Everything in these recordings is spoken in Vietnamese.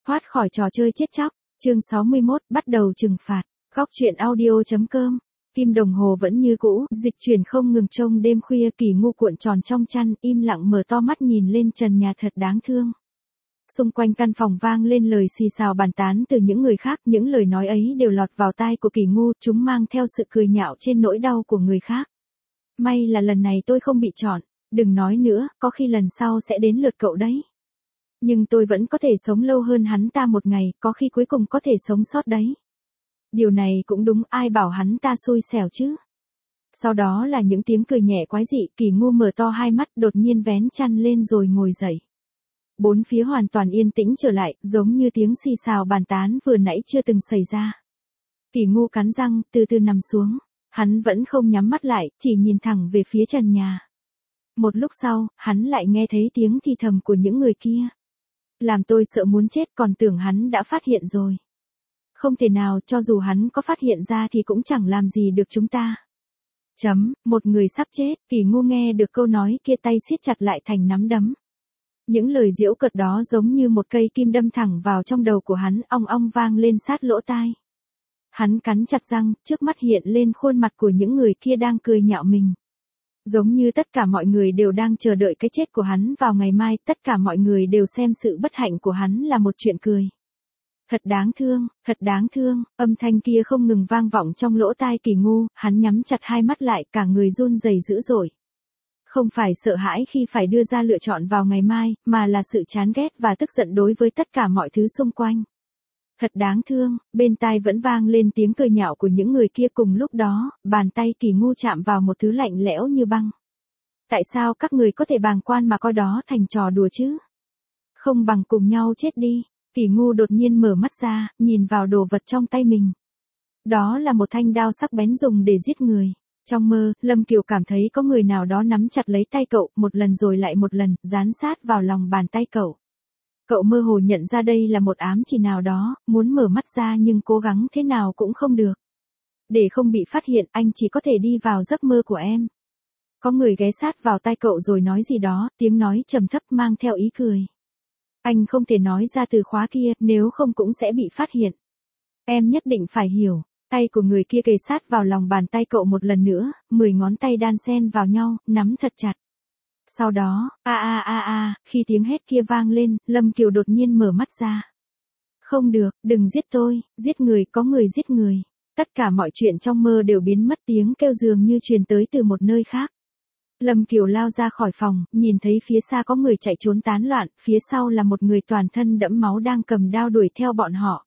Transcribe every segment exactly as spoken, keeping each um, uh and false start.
Thoát khỏi trò chơi chết chóc, chương sáu mươi mốt, bắt đầu trừng phạt. Góc truyện audio.com. Kim đồng hồ vẫn như cũ, dịch chuyển không ngừng trông đêm khuya. Kỳ Ngu cuộn tròn trong chăn, im lặng mở to mắt nhìn lên trần nhà thật đáng thương. Xung quanh căn phòng vang lên lời xì xào bàn tán từ những người khác, những lời nói ấy đều lọt vào tai của Kỳ Ngu, chúng mang theo sự cười nhạo trên nỗi đau của người khác. May là lần này tôi không bị chọn, đừng nói nữa, có khi lần sau sẽ đến lượt cậu đấy. Nhưng tôi vẫn có thể sống lâu hơn hắn ta một ngày, có khi cuối cùng có thể sống sót đấy. Điều này cũng đúng, ai bảo hắn ta xui xẻo chứ. Sau đó là những tiếng cười nhẹ quái dị. Kỳ Ngu mở to hai mắt, đột nhiên vén chăn lên rồi ngồi dậy. Bốn phía hoàn toàn yên tĩnh trở lại, giống như tiếng xì xào bàn tán vừa nãy chưa từng xảy ra. Kỳ Ngu cắn răng, từ từ nằm xuống. Hắn vẫn không nhắm mắt lại, chỉ nhìn thẳng về phía trần nhà. Một lúc sau, hắn lại nghe thấy tiếng thì thầm của những người kia. Làm tôi sợ muốn chết, còn tưởng hắn đã phát hiện rồi. Không thể nào, cho dù hắn có phát hiện ra thì cũng chẳng làm gì được chúng ta. Chấm, một người sắp chết. Kỳ Ngu nghe được câu nói kia, tay siết chặt lại thành nắm đấm. Những lời giễu cợt đó giống như một cây kim đâm thẳng vào trong đầu của hắn, ong ong vang lên sát lỗ tai. Hắn cắn chặt răng, trước mắt hiện lên khuôn mặt của những người kia đang cười nhạo mình. Giống như tất cả mọi người đều đang chờ đợi cái chết của hắn vào ngày mai, tất cả mọi người đều xem sự bất hạnh của hắn là một chuyện cười. Thật đáng thương, thật đáng thương, âm thanh kia không ngừng vang vọng trong lỗ tai Kỳ Ngu, hắn nhắm chặt hai mắt lại, cả người run rẩy dữ dội. Không phải sợ hãi khi phải đưa ra lựa chọn vào ngày mai, mà là sự chán ghét và tức giận đối với tất cả mọi thứ xung quanh. Thật đáng thương, bên tai vẫn vang lên tiếng cười nhạo của những người kia. Cùng lúc đó, bàn tay Kỳ Ngu chạm vào một thứ lạnh lẽo như băng. Tại sao các người có thể bàng quan mà coi đó thành trò đùa chứ? Không bằng cùng nhau chết đi. Kỳ Ngu đột nhiên mở mắt ra, nhìn vào đồ vật trong tay mình. Đó là một thanh đao sắc bén dùng để giết người. Trong mơ, Lâm Kiều cảm thấy có người nào đó nắm chặt lấy tay cậu, một lần rồi lại một lần, dán sát vào lòng bàn tay cậu. Cậu mơ hồ nhận ra đây là một ám chỉ nào đó, muốn mở mắt ra nhưng cố gắng thế nào cũng không được. Để không bị phát hiện, anh chỉ có thể đi vào giấc mơ của em. Có người ghé sát vào tai cậu rồi nói gì đó, tiếng nói trầm thấp mang theo ý cười. Anh không thể nói ra từ khóa kia, nếu không cũng sẽ bị phát hiện. Em nhất định phải hiểu. Tay của người kia kề sát vào lòng bàn tay cậu một lần nữa, mười ngón tay đan xen vào nhau, nắm thật chặt. Sau đó, a a a a, khi tiếng hét kia vang lên, Lâm Kiều đột nhiên mở mắt ra. Không được, đừng giết tôi, giết người, có người giết người. Tất cả mọi chuyện trong mơ đều biến mất, tiếng kêu dường như truyền tới từ một nơi khác. Lâm Kiều lao ra khỏi phòng, nhìn thấy phía xa có người chạy trốn tán loạn, phía sau là một người toàn thân đẫm máu đang cầm đao đuổi theo bọn họ.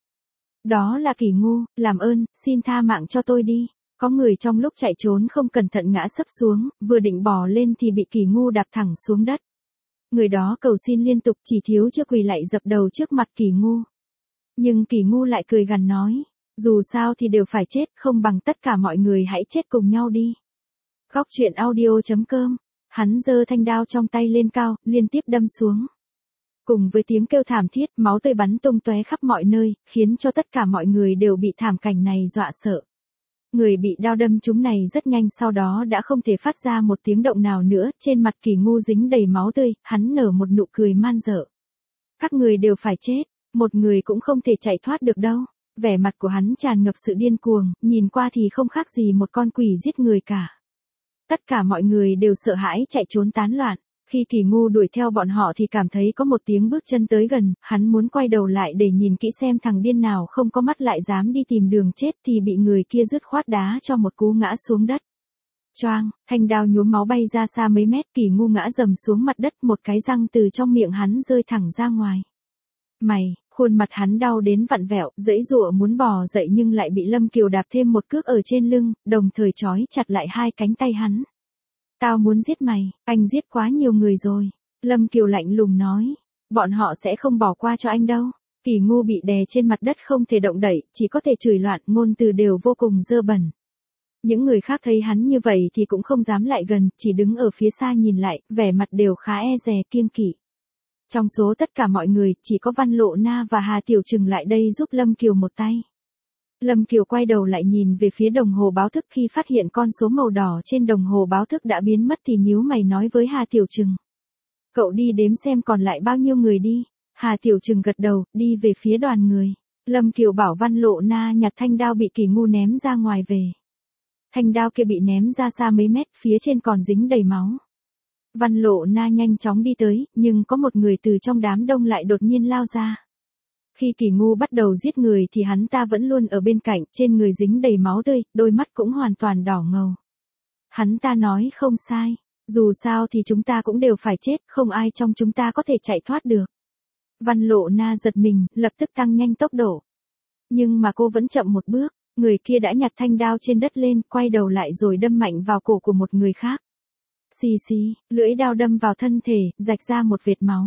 Đó là Kỳ Ngu, làm ơn, xin tha mạng cho tôi đi. Có người trong lúc chạy trốn không cẩn thận ngã sấp xuống, vừa định bò lên thì bị Kỳ Ngu đạp thẳng xuống đất. Người đó cầu xin liên tục, chỉ thiếu chưa quỳ lại dập đầu trước mặt Kỳ Ngu. Nhưng Kỳ Ngu lại cười gằn nói, dù sao thì đều phải chết, không bằng tất cả mọi người hãy chết cùng nhau đi. Góc truyện audio.com. Hắn giơ thanh đao trong tay lên cao, liên tiếp đâm xuống. Cùng với tiếng kêu thảm thiết, máu tươi bắn tung tóe khắp mọi nơi, khiến cho tất cả mọi người đều bị thảm cảnh này dọa sợ. Người bị đao đâm trúng này rất nhanh sau đó đã không thể phát ra một tiếng động nào nữa, trên mặt Kỳ Ngu dính đầy máu tươi, hắn nở một nụ cười man dợ. Các người đều phải chết, một người cũng không thể chạy thoát được đâu. Vẻ mặt của hắn tràn ngập sự điên cuồng, nhìn qua thì không khác gì một con quỷ giết người cả. Tất cả mọi người đều sợ hãi chạy trốn tán loạn. Khi Kỳ Ngu đuổi theo bọn họ thì cảm thấy có một tiếng bước chân tới gần, hắn muốn quay đầu lại để nhìn kỹ xem thằng điên nào không có mắt lại dám đi tìm đường chết thì bị người kia dứt khoát đá cho một cú ngã xuống đất. Choang, thanh đao nhuốm máu bay ra xa mấy mét, Kỳ Ngu ngã dầm xuống mặt đất, một cái răng từ trong miệng hắn rơi thẳng ra ngoài. Mày, khuôn mặt hắn đau đến vặn vẹo, giãy giụa muốn bò dậy nhưng lại bị Lâm Kiều đạp thêm một cước ở trên lưng, đồng thời trói chặt lại hai cánh tay hắn. Tao muốn giết mày, anh giết quá nhiều người rồi. Lâm Kiều lạnh lùng nói, bọn họ sẽ không bỏ qua cho anh đâu. Kỳ Ngu bị đè trên mặt đất không thể động đậy, chỉ có thể chửi loạn, ngôn từ đều vô cùng dơ bẩn. Những người khác thấy hắn như vậy thì cũng không dám lại gần, chỉ đứng ở phía xa nhìn lại, vẻ mặt đều khá e dè kiêng kỵ. Trong số tất cả mọi người, chỉ có Văn Lộ Na và Hà Tiểu Trừng lại đây giúp Lâm Kiều một tay. Lâm Kiều quay đầu lại nhìn về phía đồng hồ báo thức, khi phát hiện con số màu đỏ trên đồng hồ báo thức đã biến mất thì nhíu mày nói với Hà Tiểu Trừng. Cậu đi đếm xem còn lại bao nhiêu người đi. Hà Tiểu Trừng gật đầu, đi về phía đoàn người. Lâm Kiều bảo Văn Lộ Na nhặt thanh đao bị Kỳ Ngu ném ra ngoài về. Thanh đao kia bị ném ra xa mấy mét, phía trên còn dính đầy máu. Văn Lộ Na nhanh chóng đi tới, nhưng có một người từ trong đám đông lại đột nhiên lao ra. Khi Kỳ Ngu bắt đầu giết người thì hắn ta vẫn luôn ở bên cạnh, trên người dính đầy máu tươi, đôi mắt cũng hoàn toàn đỏ ngầu. Hắn ta nói không sai, dù sao thì chúng ta cũng đều phải chết, không ai trong chúng ta có thể chạy thoát được. Văn Lộ Na giật mình, lập tức tăng nhanh tốc độ. Nhưng mà cô vẫn chậm một bước, người kia đã nhặt thanh đao trên đất lên, quay đầu lại rồi đâm mạnh vào cổ của một người khác. Xì xì, lưỡi đao đâm vào thân thể, rạch ra một vệt máu.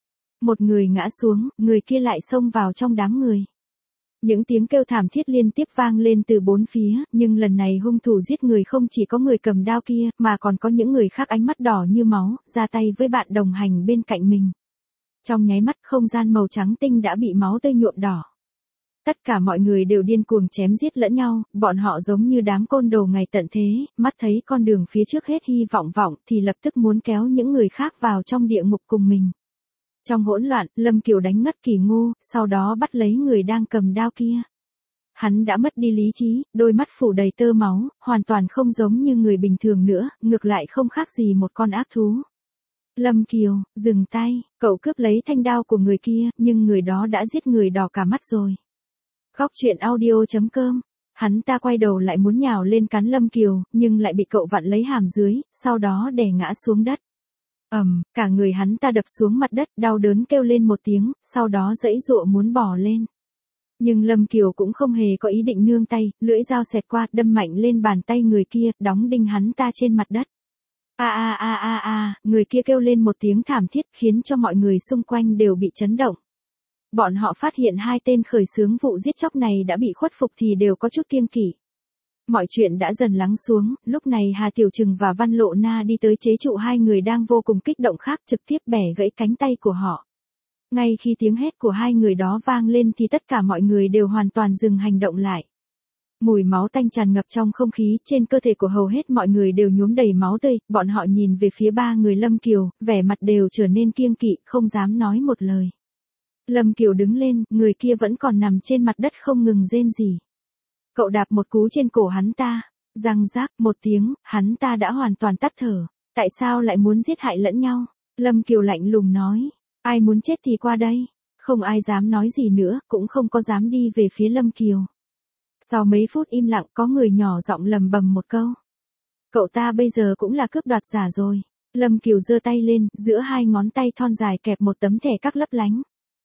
Một người ngã xuống, người kia lại xông vào trong đám người. Những tiếng kêu thảm thiết liên tiếp vang lên từ bốn phía, nhưng lần này hung thủ giết người không chỉ có người cầm đao kia, mà còn có những người khác ánh mắt đỏ như máu, ra tay với bạn đồng hành bên cạnh mình. Trong nháy mắt không gian màu trắng tinh đã bị máu tươi nhuộm đỏ. Tất cả mọi người đều điên cuồng chém giết lẫn nhau, bọn họ giống như đám côn đồ ngày tận thế, mắt thấy con đường phía trước hết hy vọng vọng thì lập tức muốn kéo những người khác vào trong địa ngục cùng mình. Trong hỗn loạn, Lâm Kiều đánh ngất Kỳ Ngu, sau đó bắt lấy người đang cầm đao kia. Hắn đã mất đi lý trí, đôi mắt phủ đầy tơ máu, hoàn toàn không giống như người bình thường nữa, ngược lại không khác gì một con ác thú. Lâm Kiều, dừng tay, cậu cướp lấy thanh đao của người kia, nhưng người đó đã giết người đỏ cả mắt rồi. Góc truyện audio chấm com. Hắn ta quay đầu lại muốn nhào lên cắn Lâm Kiều, nhưng lại bị cậu vặn lấy hàm dưới, sau đó đè ngã xuống đất. Ầm, um, cả người hắn ta đập xuống mặt đất, đau đớn kêu lên một tiếng, sau đó giãy giụa muốn bò lên. Nhưng Lâm Kiều cũng không hề có ý định nương tay, lưỡi dao xẹt qua, đâm mạnh lên bàn tay người kia, đóng đinh hắn ta trên mặt đất. A a a a a, người kia kêu lên một tiếng thảm thiết, khiến cho mọi người xung quanh đều bị chấn động. Bọn họ phát hiện hai tên khởi xướng vụ giết chóc này đã bị khuất phục thì đều có chút kiêng kỵ. Mọi chuyện đã dần lắng xuống, lúc này Hà Tiểu Trừng và Văn Lộ Na đi tới chế trụ hai người đang vô cùng kích động khác, trực tiếp bẻ gãy cánh tay của họ. Ngay khi tiếng hét của hai người đó vang lên thì tất cả mọi người đều hoàn toàn dừng hành động lại. Mùi máu tanh tràn ngập trong không khí, trên cơ thể của hầu hết mọi người đều nhuốm đầy máu tươi, bọn họ nhìn về phía ba người Lâm Kiều, vẻ mặt đều trở nên kiêng kỵ, không dám nói một lời. Lâm Kiều đứng lên, người kia vẫn còn nằm trên mặt đất không ngừng rên rỉ. Cậu đạp một cú trên cổ hắn ta, răng rác một tiếng, hắn ta đã hoàn toàn tắt thở. Tại sao lại muốn giết hại lẫn nhau? Lâm Kiều lạnh lùng nói, ai muốn chết thì qua đây. Không ai dám nói gì nữa, cũng không có dám đi về phía Lâm Kiều. Sau mấy phút im lặng có người nhỏ giọng lầm bầm một câu. Cậu ta bây giờ cũng là cướp đoạt giả rồi. Lâm Kiều giơ tay lên, giữa hai ngón tay thon dài kẹp một tấm thẻ các lấp lánh.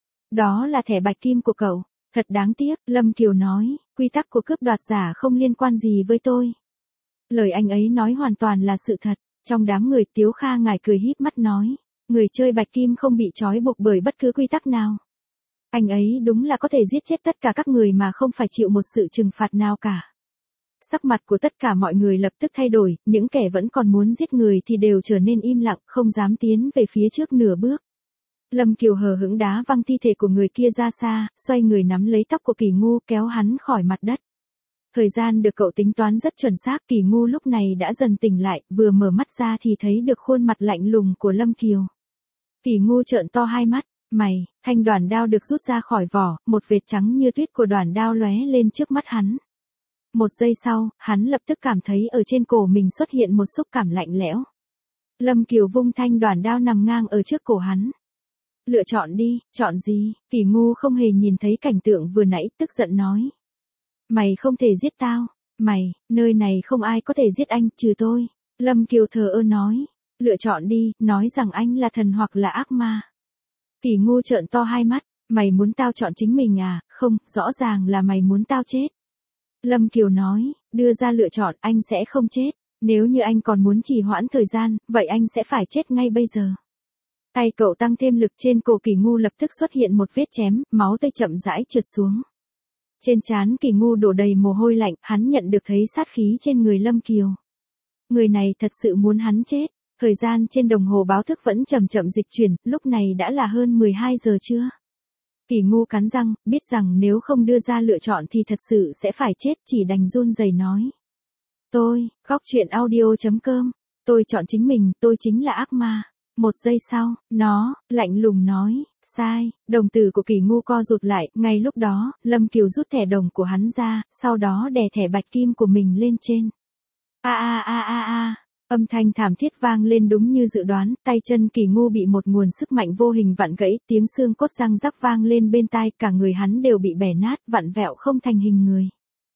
Đó là thẻ bạch kim của cậu. Thật đáng tiếc, Lâm Kiều nói, quy tắc của cướp đoạt giả không liên quan gì với tôi. Lời anh ấy nói hoàn toàn là sự thật. Trong đám người Tiếu Kha ngài cười híp mắt nói, người chơi bạch kim không bị trói buộc bởi bất cứ quy tắc nào. Anh ấy đúng là có thể giết chết tất cả các người mà không phải chịu một sự trừng phạt nào cả. Sắc mặt của tất cả mọi người lập tức thay đổi, những kẻ vẫn còn muốn giết người thì đều trở nên im lặng, không dám tiến về phía trước nửa bước. Lâm Kiều hờ hững đá văng thi thể của người kia ra xa, xoay người nắm lấy tóc của Kỳ Ngu kéo hắn khỏi mặt đất. Thời gian được cậu tính toán rất chuẩn xác, Kỳ Ngu lúc này đã dần tỉnh lại, vừa mở mắt ra thì thấy được khuôn mặt lạnh lùng của Lâm Kiều. Kỳ Ngu trợn to hai mắt, mày, thanh đoản đao được rút ra khỏi vỏ, một vệt trắng như tuyết của đoản đao lóe lên trước mắt hắn. Một giây sau, hắn lập tức cảm thấy ở trên cổ mình xuất hiện một xúc cảm lạnh lẽo. Lâm Kiều vung thanh đoản đao nằm ngang ở trước cổ hắn. Lựa chọn đi, chọn gì? Kỳ Ngu không hề nhìn thấy cảnh tượng vừa nãy, tức giận nói. Mày không thể giết tao. Mày, nơi này không ai có thể giết anh, trừ tôi. Lâm Kiều thờ ơ nói. Lựa chọn đi, nói rằng anh là thần hoặc là ác ma. Kỳ Ngu trợn to hai mắt. Mày muốn tao chọn chính mình à? Không, rõ ràng là mày muốn tao chết. Lâm Kiều nói, đưa ra lựa chọn, anh sẽ không chết. Nếu như anh còn muốn trì hoãn thời gian, vậy anh sẽ phải chết ngay bây giờ. Tay cậu tăng thêm lực, trên cổ Kỳ Ngu lập tức xuất hiện một vết chém, máu tươi chậm rãi trượt xuống. Trên trán Kỳ Ngu đổ đầy mồ hôi lạnh, hắn nhận được thấy sát khí trên người Lâm Kiều. Người này thật sự muốn hắn chết. Thời gian trên đồng hồ báo thức vẫn chậm chậm dịch chuyển, lúc này đã là hơn mười hai giờ trưa. Kỳ Ngu cắn răng, biết rằng nếu không đưa ra lựa chọn thì thật sự sẽ phải chết, chỉ đành run rẩy nói. Tôi, góc truyện audio chấm com, tôi chọn chính mình, tôi chính là ác ma. Một giây sau, nó, lạnh lùng nói, sai, đồng tử của Kỳ Ngu co rụt lại, ngay lúc đó, Lâm Kiều rút thẻ đồng của hắn ra, sau đó đè thẻ bạch kim của mình lên trên. A a a a a, âm thanh thảm thiết vang lên đúng như dự đoán, tay chân Kỳ Ngu bị một nguồn sức mạnh vô hình vặn gãy, tiếng xương cốt răng rắc vang lên bên tai, cả người hắn đều bị bẻ nát, vặn vẹo không thành hình người.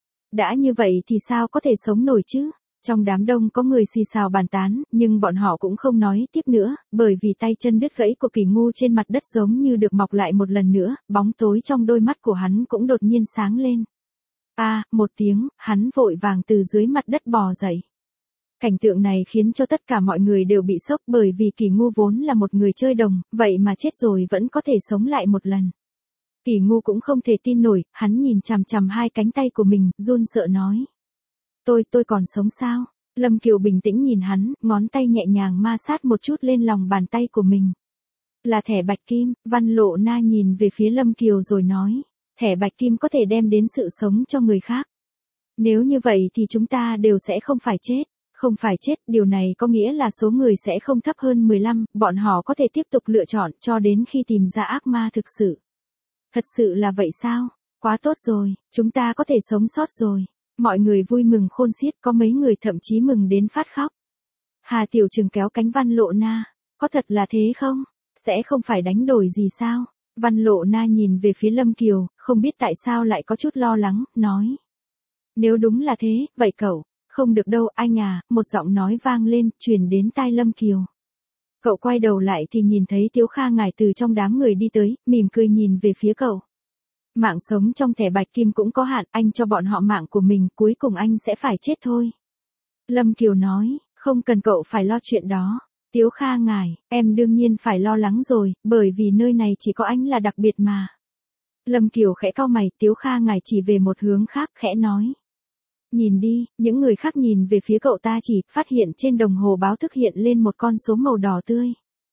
Đã như vậy thì sao có thể sống nổi chứ? Trong đám đông có người xì xào bàn tán, nhưng bọn họ cũng không nói tiếp nữa, bởi vì tay chân đứt gãy của Kỳ Ngu trên mặt đất giống như được mọc lại một lần nữa, bóng tối trong đôi mắt của hắn cũng đột nhiên sáng lên. A, à, một tiếng, hắn vội vàng từ dưới mặt đất bò dậy. Cảnh tượng này khiến cho tất cả mọi người đều bị sốc bởi vì Kỳ Ngu vốn là một người chơi đồng, vậy mà chết rồi vẫn có thể sống lại một lần. Kỳ Ngu cũng không thể tin nổi, hắn nhìn chằm chằm hai cánh tay của mình, run sợ nói. Tôi, tôi còn sống sao? Lâm Kiều bình tĩnh nhìn hắn, ngón tay nhẹ nhàng ma sát một chút lên lòng bàn tay của mình. Là thẻ bạch kim, Văn Lộ Na nhìn về phía Lâm Kiều rồi nói. Thẻ bạch kim có thể đem đến sự sống cho người khác. Nếu như vậy thì chúng ta đều sẽ không phải chết. Không phải chết, điều này có nghĩa là số người sẽ không thấp hơn mười lăm, bọn họ có thể tiếp tục lựa chọn cho đến khi tìm ra ác ma thực sự. Thật sự là vậy sao? Quá tốt rồi, chúng ta có thể sống sót rồi. Mọi người vui mừng khôn xiết, có mấy người thậm chí mừng đến phát khóc. Hà Tiểu Trừng kéo cánh Văn Lộ Na. Có thật là thế không? Sẽ không phải đánh đổi gì sao? Văn Lộ Na nhìn về phía Lâm Kiều, không biết tại sao lại có chút lo lắng, nói. Nếu đúng là thế, vậy cậu, không được đâu anh à, một giọng nói vang lên, truyền đến tai Lâm Kiều. Cậu quay đầu lại thì nhìn thấy Tiếu Kha Ngải từ trong đám người đi tới, mỉm cười nhìn về phía cậu. Mạng sống trong thẻ bạch kim cũng có hạn, anh cho bọn họ mạng của mình, cuối cùng anh sẽ phải chết thôi. Lâm Kiều nói, không cần cậu phải lo chuyện đó. Tiếu Kha Ngải, em đương nhiên phải lo lắng rồi, bởi vì nơi này chỉ có anh là đặc biệt mà. Lâm Kiều khẽ cau mày, Tiếu Kha Ngải chỉ về một hướng khác, khẽ nói. Nhìn đi, những người khác nhìn về phía cậu ta chỉ phát hiện trên đồng hồ báo thức hiện lên một con số màu đỏ tươi.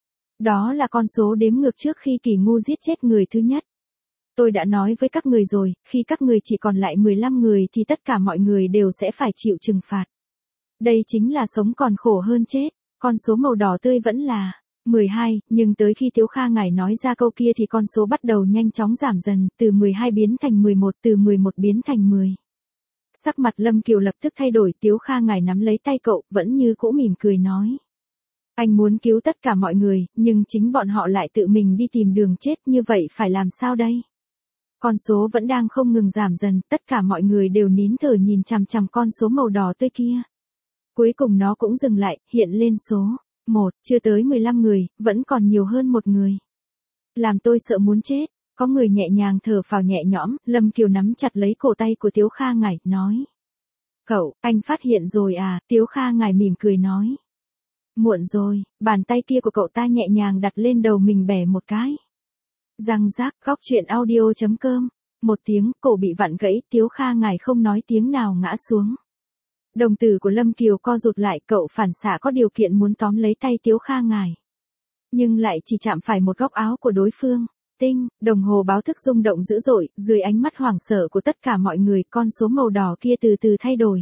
Đó là con số đếm ngược trước khi Kỳ Ngu giết chết người thứ nhất. Tôi đã nói với các người rồi, khi các người chỉ còn lại mười lăm người thì tất cả mọi người đều sẽ phải chịu trừng phạt. Đây chính là sống còn khổ hơn chết, con số màu đỏ tươi vẫn là mười hai, nhưng tới khi Tiếu Kha Ngải nói ra câu kia thì con số bắt đầu nhanh chóng giảm dần, từ mười hai biến thành mười một, từ mười một biến thành mười. Sắc mặt Lâm Kiều lập tức thay đổi, Tiếu Kha Ngải nắm lấy tay cậu, vẫn như cũ mỉm cười nói. Anh muốn cứu tất cả mọi người, nhưng chính bọn họ lại tự mình đi tìm đường chết, như vậy phải làm sao đây? Con số vẫn đang không ngừng giảm dần, tất cả mọi người đều nín thở nhìn chằm chằm con số màu đỏ tươi kia. Cuối cùng nó cũng dừng lại, hiện lên số một, chưa tới mười lăm người, vẫn còn nhiều hơn một người. Làm tôi sợ muốn chết, có người nhẹ nhàng thở phào nhẹ nhõm, Lâm Kiều nắm chặt lấy cổ tay của Tiếu Kha Ngải, nói. Cậu, anh phát hiện rồi à, Tiếu Kha Ngải mỉm cười nói. Muộn rồi, bàn tay kia của cậu ta nhẹ nhàng đặt lên đầu mình bẻ một cái. Răng rác, góc truyện audio chấm com. Một tiếng, cổ bị vặn gãy, Tiếu Kha Ngải không nói tiếng nào ngã xuống. Đồng tử của Lâm Kiều co rụt lại, cậu phản xạ có điều kiện muốn tóm lấy tay Tiếu Kha Ngải. Nhưng lại chỉ chạm phải một góc áo của đối phương. Tinh, đồng hồ báo thức rung động dữ dội, dưới ánh mắt hoảng sợ của tất cả mọi người, con số màu đỏ kia từ từ thay đổi.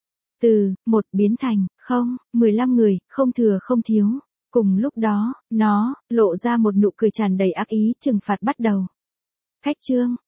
Từ một biến thành không, mười lăm người, không thừa không thiếu. Cùng lúc đó, nó lộ ra một nụ cười tràn đầy ác ý, trừng phạt bắt đầu. Khách trương,